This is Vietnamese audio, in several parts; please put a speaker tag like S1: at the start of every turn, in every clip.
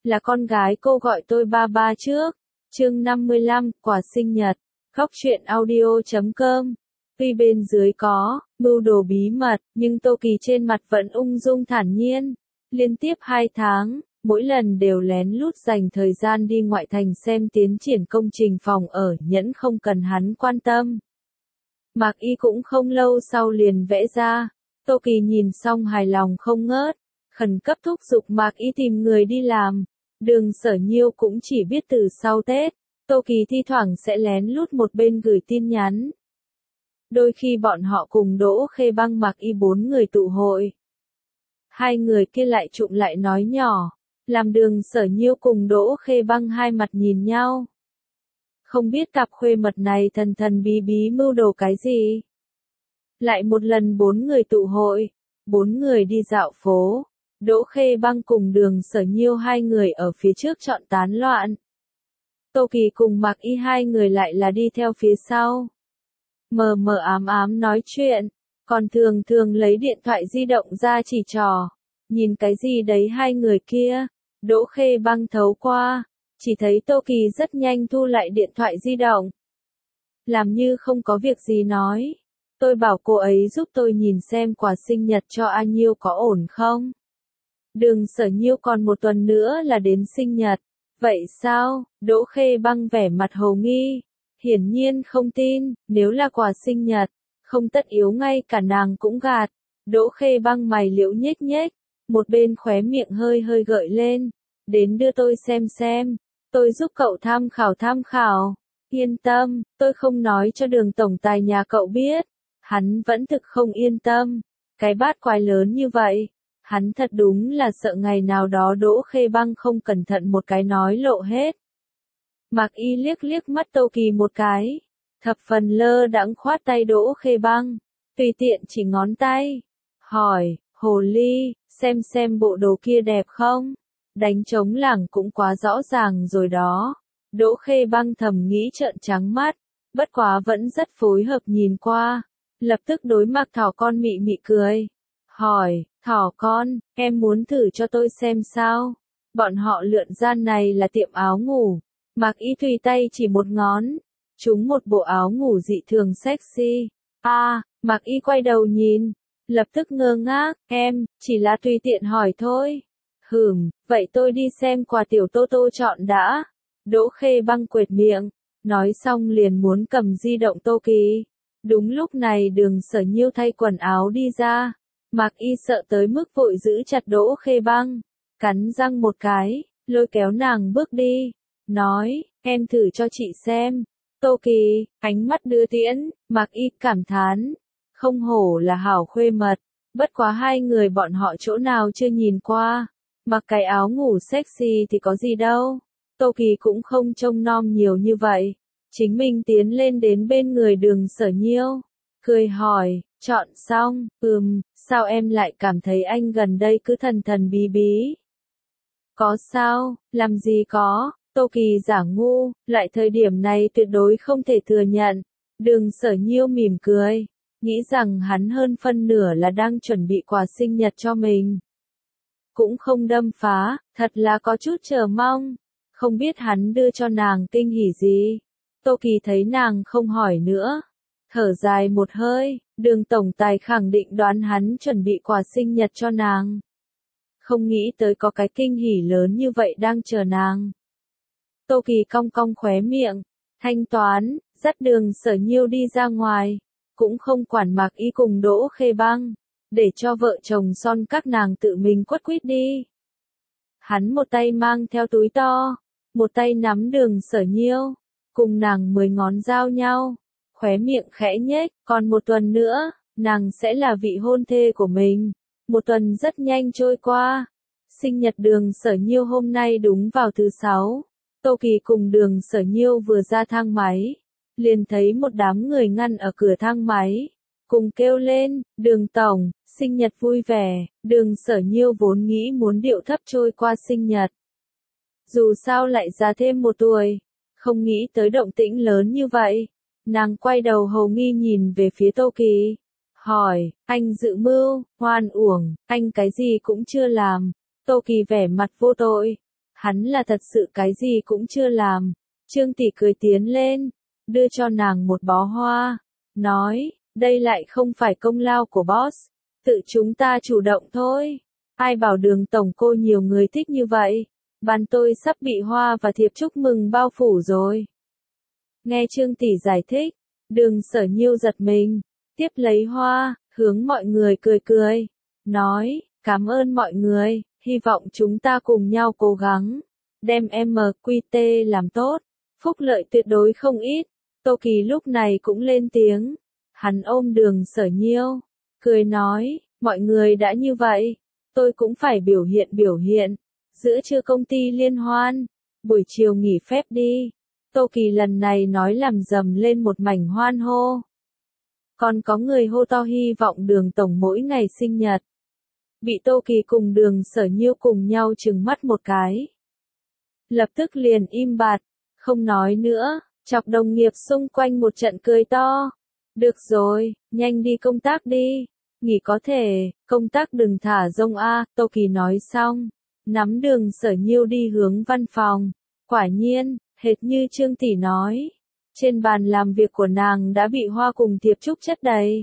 S1: là con gái cô gọi tôi ba ba trước. Chương 55, quà sinh nhật. Góc truyện audio.com. Tuy bên dưới có mưu đồ bí mật, nhưng Tô Kỳ trên mặt vẫn ung dung thản nhiên. Liên tiếp 2 tháng, mỗi lần đều lén lút dành thời gian đi ngoại thành xem tiến triển công trình phòng ở Nhẫn không cần hắn quan tâm. Mạc Y cũng không lâu sau liền vẽ ra. Tô Kỳ nhìn xong hài lòng không ngớt, khẩn cấp thúc giục Mạc Y tìm người đi làm. Đường Sở Nhiêu cũng chỉ biết từ sau Tết, Tô Kỳ thi thoảng sẽ lén lút một bên gửi tin nhắn. Đôi khi bọn họ cùng Đỗ Khê Băng Mạc Y 4 người tụ hội. 2 người kia lại trụng lại nói nhỏ, làm Đường Sở Nhiêu cùng Đỗ Khê Băng hai mặt nhìn nhau. Không biết cặp khuê mật này thần thần bí bí mưu đồ cái gì. Lại một lần 4 người tụ hội, 4 người đi dạo phố. Đỗ Khê Băng cùng Đường Sở Nhiêu 2 người ở phía trước chọn tán loạn. Tô Kỳ cùng Mạc Y 2 người lại là đi theo phía sau. Mờ mờ ám ám nói chuyện, còn thường thường lấy điện thoại di động ra chỉ trò. Nhìn cái gì đấy 2 người kia, Đỗ Khê Băng thấu qua, chỉ thấy Tô Kỳ rất nhanh thu lại điện thoại di động. Làm như không có việc gì nói, tôi bảo cô ấy giúp tôi nhìn xem quà sinh nhật cho A Nhiêu có ổn không. Đường Sở Nhiêu còn 1 tuần nữa là đến sinh nhật. Vậy sao? Đỗ Khê Băng vẻ mặt hồ nghi. Hiển nhiên không tin, nếu là quà sinh nhật, không tất yếu ngay cả nàng cũng gạt. Đỗ Khê Băng mày liễu nhếch nhếch, một bên khóe miệng hơi hơi gợi lên. Đến đưa tôi xem, tôi giúp cậu tham khảo. Yên tâm, tôi không nói cho Đường tổng tài nhà cậu biết. Hắn vẫn thực không yên tâm. Cái bát quái lớn như vậy. Hắn thật đúng là sợ ngày nào đó Đỗ Khê Băng không cẩn thận một cái nói lộ hết. Mạc Y liếc mắt Tô Kỳ một cái, thập phần lơ đãng khoát tay Đỗ Khê Băng, tùy tiện chỉ ngón tay, hỏi, hồ ly, xem bộ đồ kia đẹp không? Đánh trống lảng cũng quá rõ ràng rồi đó. Đỗ Khê Băng thầm nghĩ trợn trắng mắt, bất quá vẫn rất phối hợp nhìn qua, lập tức đối Mạc Thỏ con mị mị cười, hỏi, Thỏ con, em muốn thử cho tôi xem sao? Bọn họ lượn gian này là tiệm áo ngủ. Mạc Y tùy tay chỉ một ngón, trúng một bộ áo ngủ dị thường sexy. Mạc Y quay đầu nhìn, lập tức ngơ ngác, em, chỉ là tùy tiện hỏi thôi. Vậy tôi đi xem quà tiểu Tô Tô chọn đã. Đỗ Khê Băng quệt miệng, nói xong liền muốn cầm di động Tô Kỳ. Đúng lúc này Đường Sở Nhiêu thay quần áo đi ra. Mạc Y sợ tới mức vội giữ chặt Đỗ Khê Băng, cắn răng một cái, lôi kéo nàng bước đi, nói, em thử cho chị xem. Tô Kỳ, ánh mắt đưa tiễn, Mạc Y cảm thán, không hổ là hảo khuê mật, bất quá 2 người bọn họ chỗ nào chưa nhìn qua, mặc cái áo ngủ sexy thì có gì đâu. Tô Kỳ cũng không trông nom nhiều như vậy, chính mình tiến lên đến bên người Đường Sở Nhiêu, cười hỏi, chọn xong, sao em lại cảm thấy anh gần đây cứ thần thần bí bí? Có sao, làm gì có, Tô Kỳ giả ngu, lại thời điểm này tuyệt đối không thể thừa nhận. Đường Sở Nhiêu mỉm cười, nghĩ rằng hắn hơn phân nửa là đang chuẩn bị quà sinh nhật cho mình. Cũng không đâm phá, thật là có chút chờ mong, không biết hắn đưa cho nàng kinh hỉ gì. Tô Kỳ thấy nàng không hỏi nữa, thở dài một hơi, Đường tổng tài khẳng định đoán hắn chuẩn bị quà sinh nhật cho nàng. Không nghĩ tới có cái kinh hỉ lớn như vậy đang chờ nàng. Tô Kỳ cong cong khóe miệng, thanh toán, dắt Đường Sở Nhiêu đi ra ngoài, cũng không quản Mạc Y cùng Đỗ Khê Băng, để cho vợ chồng son các nàng tự mình quất quýt đi. Hắn một tay mang theo túi to, một tay nắm Đường Sở Nhiêu, cùng nàng 10 ngón giao nhau, khóe miệng khẽ nhếch, còn 1 tuần nữa, nàng sẽ là vị hôn thê của mình. 1 tuần rất nhanh trôi qua. Sinh nhật Đường Sở Nhiêu hôm nay đúng vào thứ 6. Tô Kỳ cùng Đường Sở Nhiêu vừa ra thang máy, liền thấy một đám người ngăn ở cửa thang máy, cùng kêu lên, Đường tổng, sinh nhật vui vẻ. Đường Sở Nhiêu vốn nghĩ muốn điệu thấp trôi qua sinh nhật. Dù sao lại già thêm 1 tuổi, không nghĩ tới động tĩnh lớn như vậy. Nàng quay đầu hầu nghi nhìn về phía Tô Kỳ, hỏi, anh dự mưu, hoan uổng, anh cái gì cũng chưa làm. Tô Kỳ vẻ mặt vô tội, Hắn là thật sự cái gì cũng chưa làm. Trương Tỷ cười tiến lên, đưa cho nàng một bó hoa, nói, đây lại không phải công lao của boss, tự chúng ta chủ động thôi. Ai bảo Đường tổng cô nhiều người thích như vậy, bàn tôi sắp bị hoa và thiệp chúc mừng bao phủ rồi. Nghe Trương Tỷ giải thích, Đường Sở Nhiêu giật mình, tiếp lấy hoa, hướng mọi người cười cười, nói, cảm ơn mọi người, hy vọng chúng ta cùng nhau cố gắng, đem MQT làm tốt, phúc lợi tuyệt đối không ít. Tô Kỳ lúc này cũng lên tiếng, hắn ôm Đường Sở Nhiêu, cười nói, mọi người đã như vậy, tôi cũng phải biểu hiện, giữa trưa công ty liên hoan, buổi chiều nghỉ phép đi. Tô Kỳ lần này nói làm dầm lên một mảnh hoan hô. Còn có người hô to hy vọng Đường tổng mỗi ngày sinh nhật. Bị Tô Kỳ cùng Đường Sở Nhiêu cùng nhau trừng mắt một cái. Lập tức liền im bặt, không nói nữa, chọc đồng nghiệp xung quanh một trận cười to. Được rồi, nhanh đi công tác đi, nghỉ có thể, công tác đừng thả rông a. Tô Kỳ nói xong, nắm Đường Sở Nhiêu đi hướng văn phòng. Quả nhiên, hệt như Trương Tỷ nói, trên bàn làm việc của nàng đã bị hoa cùng thiệp chúc chất đầy.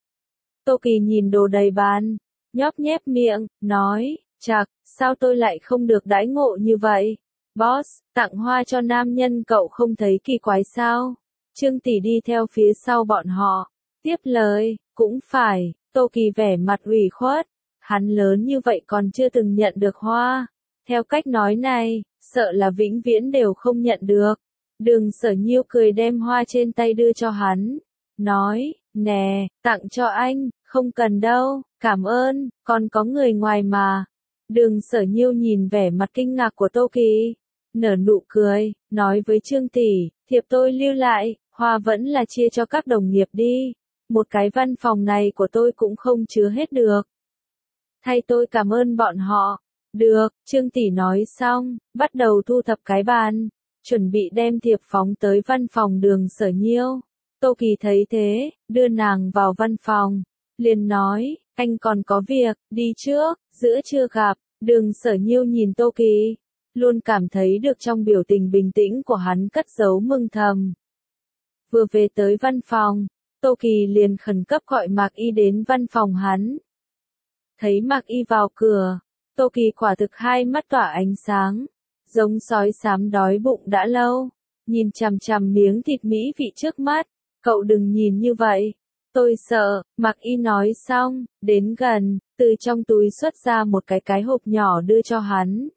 S1: Tô Kỳ nhìn đồ đầy bàn, nhóp nhép miệng, nói, chạc, sao tôi lại không được đãi ngộ như vậy? Boss, tặng hoa cho nam nhân cậu không thấy kỳ quái sao? Trương Tỷ đi theo phía sau bọn họ, tiếp lời, cũng phải. Tô Kỳ vẻ mặt ủy khuất, hắn lớn như vậy còn chưa từng nhận được hoa. Theo cách nói này, sợ là vĩnh viễn đều không nhận được. Đường Sở Nhiêu cười đem hoa trên tay đưa cho hắn, nói, nè, tặng cho anh, không cần đâu, cảm ơn, còn có người ngoài mà. Đường Sở Nhiêu nhìn vẻ mặt kinh ngạc của Tô Kỳ, nở nụ cười, nói với Trương Tỷ, thiệp tôi lưu lại, hoa vẫn là chia cho các đồng nghiệp đi, một cái văn phòng này của tôi cũng không chứa hết được. Thay tôi cảm ơn bọn họ. Được, Trương Tỷ nói xong, bắt đầu thu thập cái bàn, chuẩn bị đem thiệp phóng tới văn phòng Đường Sở Nhiêu. Tô Kỳ thấy thế, đưa nàng vào văn phòng, liền nói, anh còn có việc, đi trước, giữa trưa gặp. Đường Sở Nhiêu nhìn Tô Kỳ, luôn cảm thấy được trong biểu tình bình tĩnh của hắn cất giấu mừng thầm. Vừa về tới văn phòng, Tô Kỳ liền khẩn cấp gọi Mạc Y đến văn phòng hắn. Thấy Mạc Y vào cửa, Tô Kỳ quả thực hai mắt tỏa ánh sáng, giống sói xám đói bụng đã lâu, nhìn chằm chằm miếng thịt mỹ vị trước mắt, cậu đừng nhìn như vậy, tôi sợ. Mạc Y nói xong, đến gần, từ trong túi xuất ra một cái hộp nhỏ đưa cho hắn.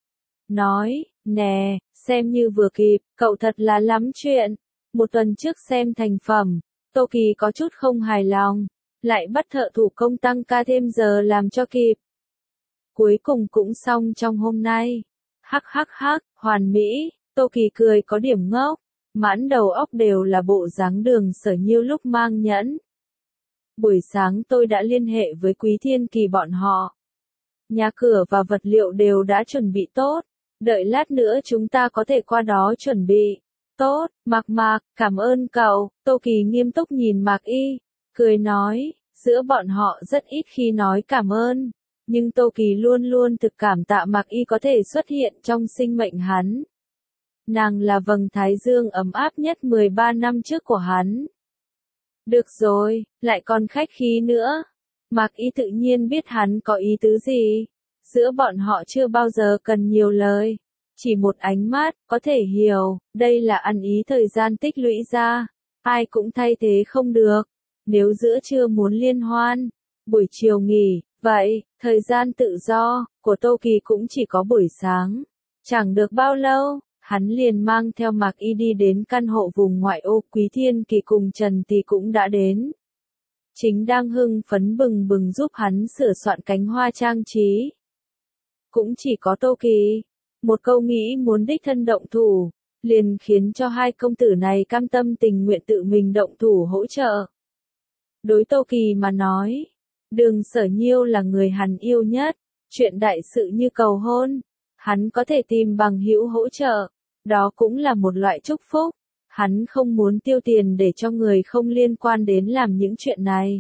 S1: Nói, nè, xem như vừa kịp, cậu thật là lắm chuyện. Một tuần trước xem thành phẩm, Tô Kỳ có chút không hài lòng, lại bắt thợ thủ công tăng ca thêm giờ làm cho kịp. Cuối cùng cũng xong trong hôm nay. Hắc hắc hắc, hoàn mỹ. Tô Kỳ cười có điểm ngốc, mãn đầu óc đều là bộ dáng Đường Sở Nhiêu lúc mang nhẫn. Buổi sáng tôi đã liên hệ với Quý Thiên Kỳ bọn họ. Nhà cửa và vật liệu đều đã chuẩn bị tốt, đợi lát nữa chúng ta có thể qua đó chuẩn bị. Tốt, Mạc, cảm ơn cậu. Tô Kỳ nghiêm túc nhìn Mạc Y, cười nói, giữa bọn họ rất ít khi nói cảm ơn, nhưng Tô Kỳ luôn luôn thực cảm tạ Mạc Y có thể xuất hiện trong sinh mệnh hắn. Nàng là vầng thái dương ấm áp nhất 13 năm trước của hắn. Được rồi, lại còn khách khí nữa. Mạc Y tự nhiên biết hắn có ý tứ gì. Giữa bọn họ chưa bao giờ cần nhiều lời. Chỉ một ánh mắt, có thể hiểu, đây là ăn ý thời gian tích lũy ra. Ai cũng thay thế không được. Nếu giữa trưa muốn liên hoan, buổi chiều nghỉ, vậy, thời gian tự do, của Tô Kỳ cũng chỉ có buổi sáng. Chẳng được bao lâu, hắn liền mang theo Mạc Y đi đến căn hộ vùng ngoại ô. Quý Thiên Kỳ cùng Trần Tỷ cũng đã đến. Chính đang hưng phấn bừng bừng giúp hắn sửa soạn cánh hoa trang trí. Cũng chỉ có Tô Kỳ, một câu nghĩ muốn đích thân động thủ, liền khiến cho hai công tử này cam tâm tình nguyện tự mình động thủ hỗ trợ. Đối Tô Kỳ mà nói, Đường Sở Nhiêu là người hắn yêu nhất, chuyện đại sự như cầu hôn, hắn có thể tìm bằng hữu hỗ trợ, đó cũng là một loại chúc phúc. Hắn không muốn tiêu tiền để cho người không liên quan đến làm những chuyện này.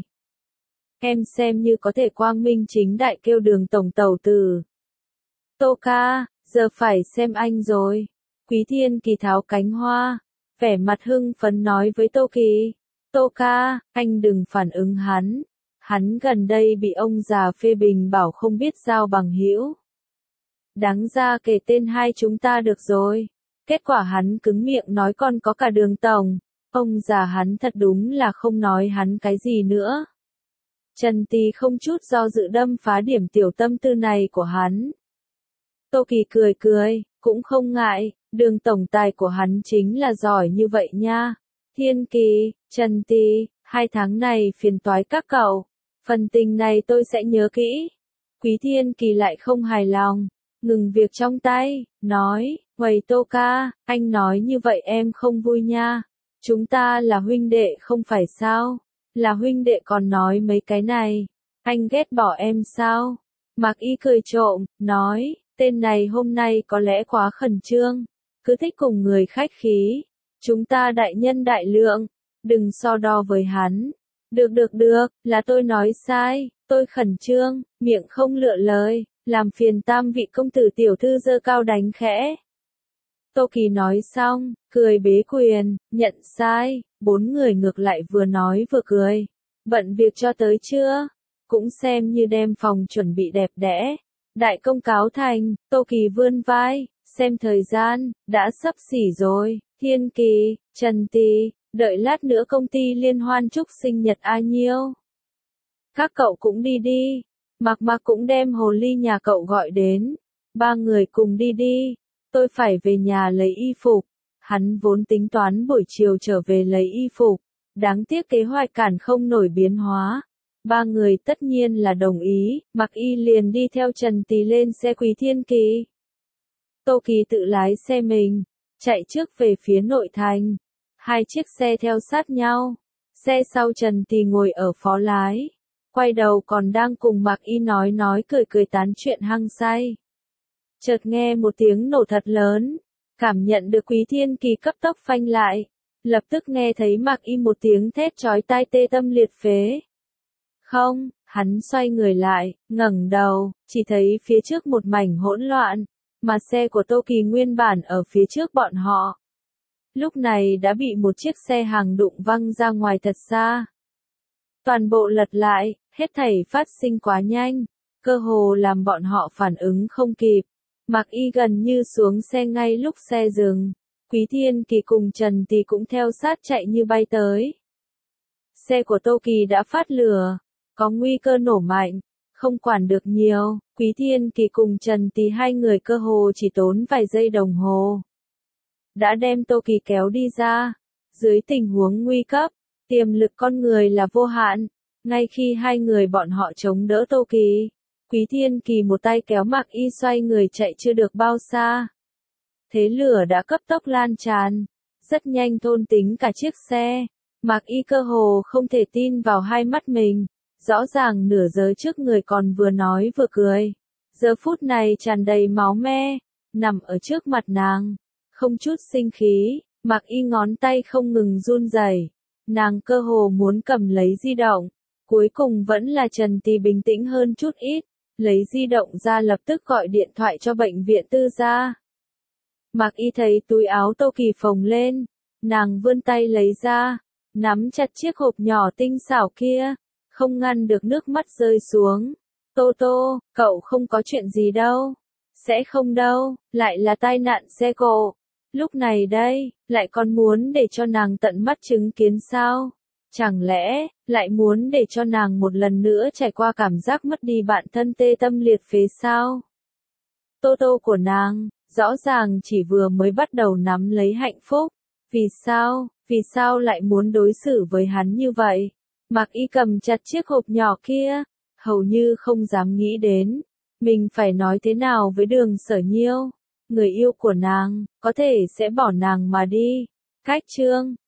S1: Em xem như có thể quang minh chính đại kêu Đường tổng tẩu tử. Tô ca, giờ phải xem anh rồi. Quý Thiên Kỳ tháo cánh hoa, vẻ mặt hưng phấn nói với Tô Kỳ. Tô ca, anh đừng phản ứng hắn. Hắn gần đây bị ông già phê bình bảo không biết giao bằng hữu. Đáng ra kể tên hai chúng ta được rồi. Kết quả hắn cứng miệng nói còn có cả Đường tổng. Ông già hắn thật đúng là không nói hắn cái gì nữa. Trần Tì không chút do dự đâm phá điểm tiểu tâm tư này của hắn. Tô Kỳ cười cười, cũng không ngại, Đường tổng tài của hắn chính là giỏi như vậy nha. Thiên Kỳ, Trần Tì, 2 tháng này phiền toái các cậu. Phần tình này tôi sẽ nhớ kỹ. Quý Thiên Kỳ lại không hài lòng, ngừng việc trong tay, nói, "Uầy Tô ca, anh nói như vậy em không vui nha. Chúng ta là huynh đệ không phải sao? Là huynh đệ còn nói mấy cái này, anh ghét bỏ em sao?" Mạc Y cười trộm, nói, tên này hôm nay có lẽ quá khẩn trương, cứ thích cùng người khách khí. Chúng ta đại nhân đại lượng, đừng so đo với hắn. Được, là tôi nói sai, tôi khẩn trương, miệng không lựa lời, làm phiền tam vị công tử tiểu thư giơ cao đánh khẽ. Tô Kỳ nói xong, cười bế quyền, nhận sai, 4 người ngược lại vừa nói vừa cười. Bận việc cho tới chưa? Cũng xem như đem phòng chuẩn bị đẹp đẽ. Đại công cáo thành, Tô Kỳ vươn vai, xem thời gian, đã sắp xỉ rồi. Thiên Kỳ, Trần Tì, đợi lát nữa công ty liên hoan chúc sinh nhật A Nhiêu. Các cậu cũng đi đi. Mạc Mạc cũng đem hồ ly nhà cậu gọi đến. 3 người cùng đi đi. Tôi phải về nhà lấy y phục. Hắn vốn tính toán buổi chiều trở về lấy y phục. Đáng tiếc kế hoạch cản không nổi biến hóa. 3 người tất nhiên là đồng ý. Mạc Y liền đi theo Trần Tì lên xe Quý Thiên Kỳ. Tô Kỳ tự lái xe mình, chạy trước về phía nội thành. 2 chiếc xe theo sát nhau. Xe sau Trần Tì ngồi ở phó lái. Quay đầu còn đang cùng Mạc Y nói cười tán chuyện hăng say. Chợt nghe một tiếng nổ thật lớn. Cảm nhận được Quý Thiên Kỳ cấp tốc phanh lại. Lập tức nghe thấy Mạc Y một tiếng thét chói tai tê tâm liệt phế. Không, hắn xoay người lại, ngẩng đầu, chỉ thấy phía trước một mảnh hỗn loạn. Mà xe của Tô Kỳ nguyên bản ở phía trước bọn họ. Lúc này đã bị một chiếc xe hàng đụng văng ra ngoài thật xa. Toàn bộ lật lại, hết thảy phát sinh quá nhanh, cơ hồ làm bọn họ phản ứng không kịp. Mạc Y gần như xuống xe ngay lúc xe dừng. Quý Thiên Kỳ cùng Trần Tì cũng theo sát chạy như bay tới. Xe của Tô Kỳ đã phát lửa, có nguy cơ nổ mạnh, không quản được nhiều. Quý Thiên Kỳ cùng Trần Tì 2 người cơ hồ chỉ tốn vài giây đồng hồ đã đem Tô Kỳ kéo đi ra. Dưới tình huống nguy cấp, tiềm lực con người là vô hạn. Ngay khi 2 người bọn họ chống đỡ Tô Kỳ, Quý Thiên Kỳ một tay kéo Mạc Y xoay người chạy chưa được bao xa. Thế lửa đã cấp tốc lan tràn, rất nhanh thôn tính cả chiếc xe. Mạc Y cơ hồ không thể tin vào hai mắt mình. Rõ ràng nửa giờ trước người còn vừa nói vừa cười. Giờ phút này tràn đầy máu me, nằm ở trước mặt nàng. Không chút sinh khí, Mạc Y ngón tay không ngừng run rẩy. Nàng cơ hồ muốn cầm lấy di động. Cuối cùng vẫn là Trần Tì bình tĩnh hơn chút ít. Lấy di động ra lập tức gọi điện thoại cho bệnh viện tư gia. Mạc Y thấy túi áo Tô Kỳ phồng lên. Nàng vươn tay lấy ra, nắm chặt chiếc hộp nhỏ tinh xảo kia. Không ngăn được nước mắt rơi xuống. Tô Tô, cậu không có chuyện gì đâu. Sẽ không đâu, lại là tai nạn xe cộ. Lúc này đây, lại còn muốn để cho nàng tận mắt chứng kiến sao? Chẳng lẽ, lại muốn để cho nàng một lần nữa trải qua cảm giác mất đi bạn thân tê tâm liệt phế sao? Tô Tô của nàng, rõ ràng chỉ vừa mới bắt đầu nắm lấy hạnh phúc. Vì sao lại muốn đối xử với hắn như vậy? Mạc Y cầm chặt chiếc hộp nhỏ kia, hầu như không dám nghĩ đến. Mình phải nói thế nào với Đường Sở Nhiêu? Người yêu của nàng, có thể sẽ bỏ nàng mà đi. Cách chương